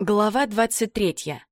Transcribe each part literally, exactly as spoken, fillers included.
Глава двадцать третья.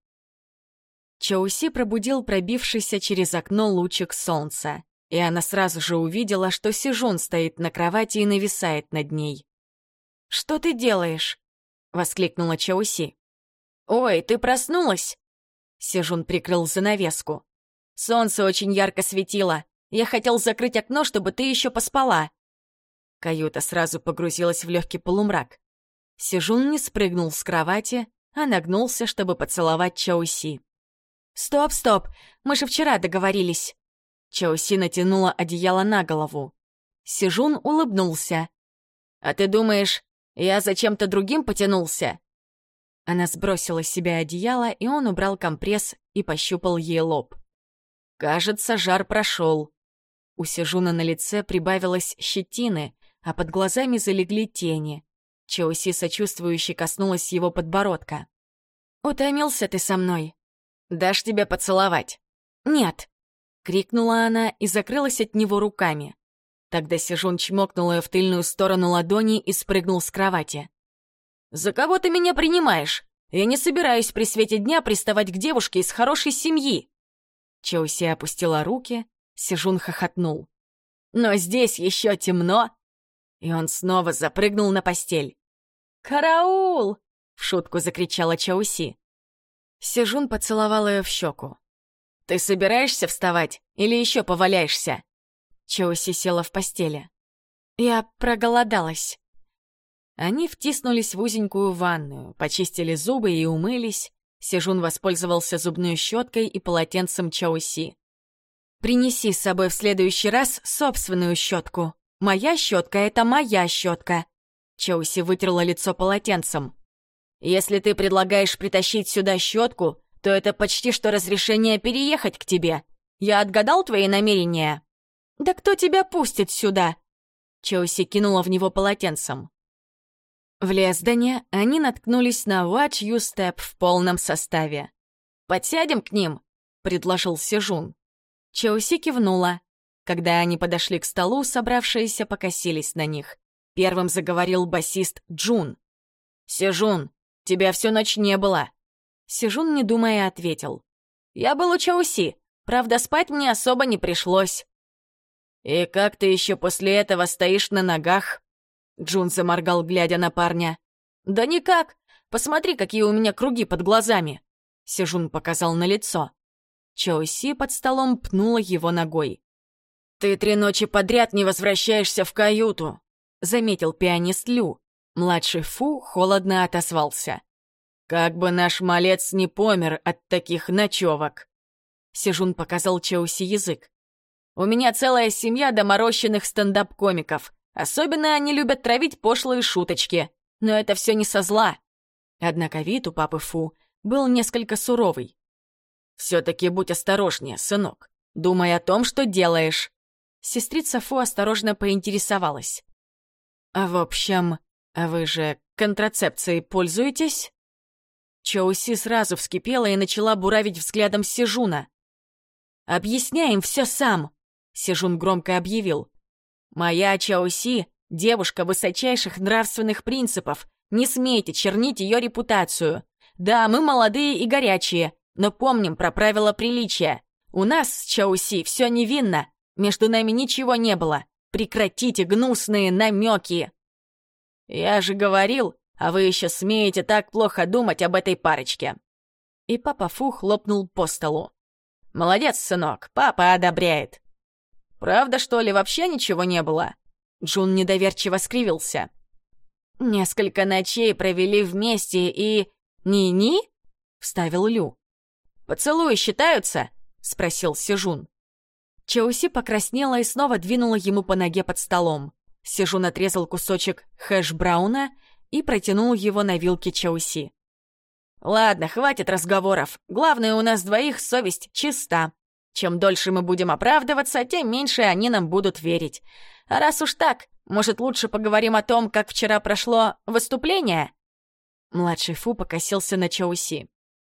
Чоуси пробудил пробившийся через окно лучик солнца, и она сразу же увидела, что Сижун стоит на кровати и нависает над ней. «Что ты делаешь?» — воскликнула Чоуси. «Ой, ты проснулась?» Сижун прикрыл занавеску. «Солнце очень ярко светило. Я хотел закрыть окно, чтобы ты еще поспала». Каюта сразу погрузилась в легкий полумрак. Сижун не спрыгнул с кровати, а нагнулся, чтобы поцеловать Чоуси. «Стоп, стоп! Мы же вчера договорились!» Чоуси натянула одеяло на голову. Сижун улыбнулся. «А ты думаешь, я за чем-то другим потянулся?» Она сбросила с себя одеяло, и он убрал компресс и пощупал ей лоб. Кажется, жар прошел. У Сижуна на лице прибавилось щетины, а под глазами залегли тени. Чоуси сочувствующе коснулась его подбородка. «Утомился ты со мной. Дашь тебе поцеловать?» «Нет!» — крикнула она и закрылась от него руками. Тогда Сижун чмокнул ее в тыльную сторону ладони и спрыгнул с кровати. «За кого ты меня принимаешь? Я не собираюсь при свете дня приставать к девушке из хорошей семьи!» Чоуси опустила руки, Сижун хохотнул. «Но здесь еще темно!» И он снова запрыгнул на постель. «Караул!» — в шутку закричала Чоуси. Сижун поцеловал ее в щеку. «Ты собираешься вставать или еще поваляешься?» Чоуси села в постели. «Я проголодалась». Они втиснулись в узенькую ванную, почистили зубы и умылись. Сижун воспользовался зубной щеткой и полотенцем Чоуси. «Принеси с собой в следующий раз собственную щетку. Моя щетка — это моя щетка». Чоуси вытерла лицо полотенцем. «Если ты предлагаешь притащить сюда щетку, то это почти что разрешение переехать к тебе. Я отгадал твои намерения?» «Да кто тебя пустит сюда?» Чоуси кинула в него полотенцем. В Лесдоне они наткнулись на Watch You Step в полном составе. «Подсядем к ним?» — предложил Сижун. Чоуси кивнула. Когда они подошли к столу, собравшиеся покосились на них. Первым заговорил басист Джун. «Сижун, тебя всю ночь не было!» Сижун, не думая, ответил. «Я был у Чоуси, правда, спать мне особо не пришлось». «И как ты еще после этого стоишь на ногах?» Джун заморгал, глядя на парня. «Да никак! Посмотри, какие у меня круги под глазами!» Сижун показал на лицо. Чоуси под столом пнула его ногой. «Ты три ночи подряд не возвращаешься в каюту!» Заметил пианист Лю. Младший Фу холодно отозвался. «Как бы наш малец не помер от таких ночевок!» Сижун показал Чоуси язык. «У меня целая семья доморощенных стендап-комиков. Особенно они любят травить пошлые шуточки. Но это все не со зла». Однако вид у папы Фу был несколько суровый. «Все-таки будь осторожнее, сынок. Думай о том, что делаешь». Сестрица Фу осторожно поинтересовалась. «А в общем, вы же контрацепцией пользуетесь?» Чоуси сразу вскипела и начала буравить взглядом Сижуна. «Объясняй им все сам!» — Сижун громко объявил. «Моя Чоуси — девушка высочайших нравственных принципов. Не смейте чернить ее репутацию. Да, мы молодые и горячие, но помним про правила приличия. У нас с Чоуси все невинно. Между нами ничего не было. Прекратите гнусные намеки!» «Я же говорил, а вы еще смеете так плохо думать об этой парочке!» И папа Фу хлопнул по столу. «Молодец, сынок, папа одобряет!» «Правда, что ли, вообще ничего не было?» Джун недоверчиво скривился. «Несколько ночей провели вместе и... Ни-ни?» — вставил Лю. «Поцелуи считаются?» — спросил Сижун. Чоуси покраснела и снова двинула ему по ноге под столом. Сижун отрезал кусочек хэш-брауна и протянул его на вилке Чоуси. «Ладно, хватит разговоров. Главное, у нас двоих совесть чиста. Чем дольше мы будем оправдываться, тем меньше они нам будут верить. А раз уж так, может, лучше поговорим о том, как вчера прошло выступление?» Младший Фу покосился на Чоуси.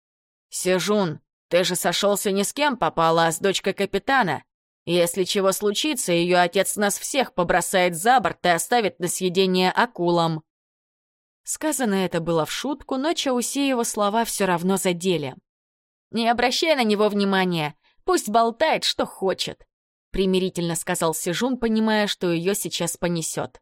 «Сижун, ты же сошелся не с кем попала, а с дочкой капитана. Если чего случится, ее отец нас всех побросает за борт и оставит на съедение акулам». Сказано это было в шутку, но Чауси его слова все равно задели. «Не обращай на него внимания, пусть болтает, что хочет», — примирительно сказал Сижун, понимая, что ее сейчас понесет.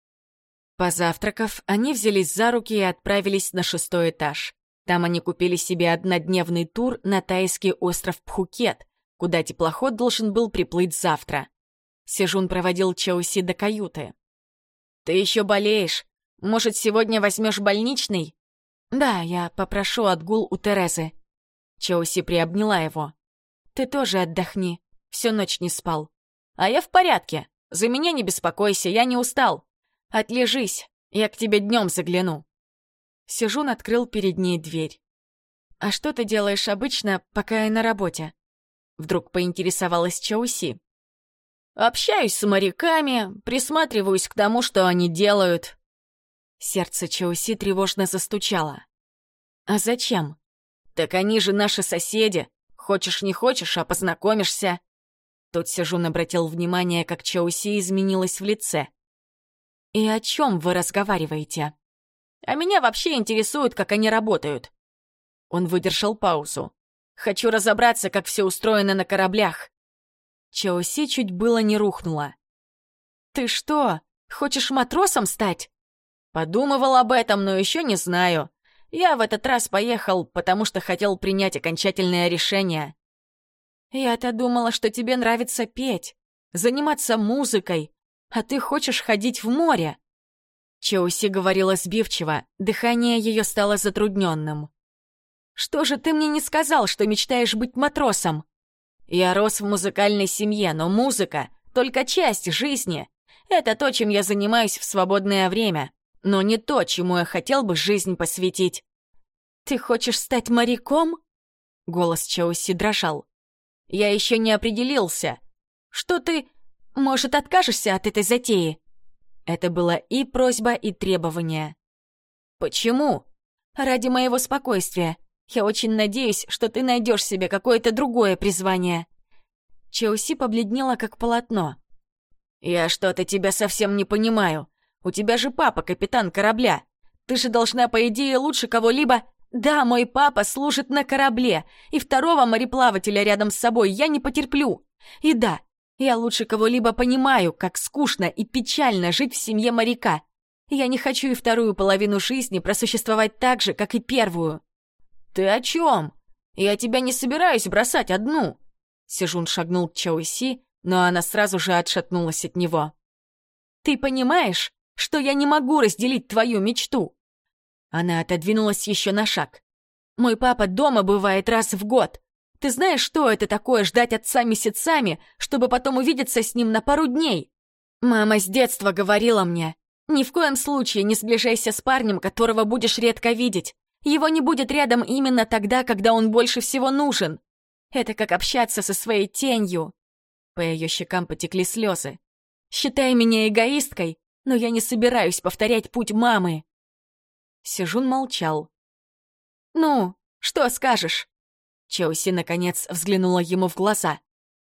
Позавтракав, они взялись за руки и отправились на шестой этаж. Там они купили себе однодневный тур на тайский остров Пхукет, куда теплоход должен был приплыть завтра. Сижун проводил Чауси до каюты. «Ты еще болеешь? Может, сегодня возьмешь больничный?» «Да, я попрошу отгул у Терезы». Чауси приобняла его. «Ты тоже отдохни. Всю ночь не спал». «А я в порядке. За меня не беспокойся, я не устал. Отлежись, я к тебе днем загляну». Сижун открыл перед ней дверь. «А что ты делаешь обычно, пока я на работе?» Вдруг поинтересовалась Чауси. «Общаюсь с моряками, присматриваюсь к тому, что они делают». Сердце Чауси тревожно застучало. «А зачем?» «Так они же наши соседи. Хочешь не хочешь, а познакомишься». Тут Сижун обратил внимание, как Чауси изменилась в лице. «И о чем вы разговариваете?» «А меня вообще интересует, как они работают». Он выдержал паузу. «Хочу разобраться, как все устроено на кораблях». Чауси чуть было не рухнула. «Ты что, хочешь матросом стать?» «Подумывал об этом, но еще не знаю. Я в этот раз поехал, потому что хотел принять окончательное решение». «Я-то думала, что тебе нравится петь, заниматься музыкой, а ты хочешь ходить в море». Чауси говорила сбивчиво, дыхание ее стало затрудненным. «Что же ты мне не сказал, что мечтаешь быть матросом?» «Я рос в музыкальной семье, но музыка — только часть жизни. Это то, чем я занимаюсь в свободное время, но не то, чему я хотел бы жизнь посвятить». «Ты хочешь стать моряком?» Голос Чауси дрожал. «Я еще не определился. Что ты, может, откажешься от этой затеи?» Это было и просьба, и требование. «Почему?» «Ради моего спокойствия. Я очень надеюсь, что ты найдешь себе какое-то другое призвание». Чауси побледнела, как полотно. «Я что-то тебя совсем не понимаю. У тебя же папа капитан корабля. Ты же должна, по идее, лучше кого-либо...» «Да, мой папа служит на корабле, и второго мореплавателя рядом с собой я не потерплю. И да, я лучше кого-либо понимаю, как скучно и печально жить в семье моряка. Я не хочу и вторую половину жизни просуществовать так же, как и первую». «Ты о чем? Я тебя не собираюсь бросать одну». Сижун шагнул к Чауси, но она сразу же отшатнулась от него. «Ты понимаешь, что я не могу разделить твою мечту?» Она отодвинулась еще на шаг. «Мой папа дома бывает раз в год. Ты знаешь, что это такое ждать отца месяцами, чтобы потом увидеться с ним на пару дней? Мама с детства говорила мне, ни в коем случае не сближайся с парнем, которого будешь редко видеть. Его не будет рядом именно тогда, когда он больше всего нужен. Это как общаться со своей тенью». По ее щекам потекли слезы. «Считай меня эгоисткой, но я не собираюсь повторять путь мамы». Сижун молчал. «Ну, что скажешь?» Чауси, наконец, взглянула ему в глаза.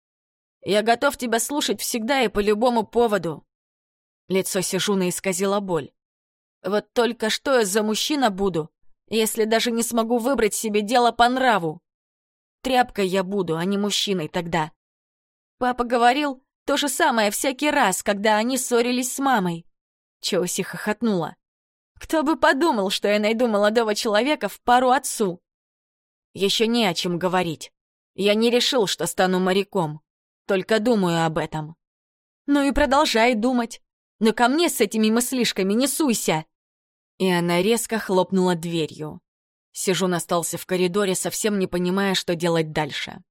«Я готов тебя слушать всегда и по любому поводу». Лицо Сижуна исказило боль. «Вот только что я за мужчина буду, если даже не смогу выбрать себе дело по нраву? Тряпкой я буду, а не мужчиной тогда». Папа говорил то же самое всякий раз, когда они ссорились с мамой. Чауси хохотнула. «Кто бы подумал, что я найду молодого человека в пару отцу?» «Еще не о чем говорить. Я не решил, что стану моряком. Только думаю об этом». «Ну и продолжай думать. Но ко мне с этими мыслишками не суйся!» И она резко хлопнула дверью. Сижун остался в коридоре, совсем не понимая, что делать дальше.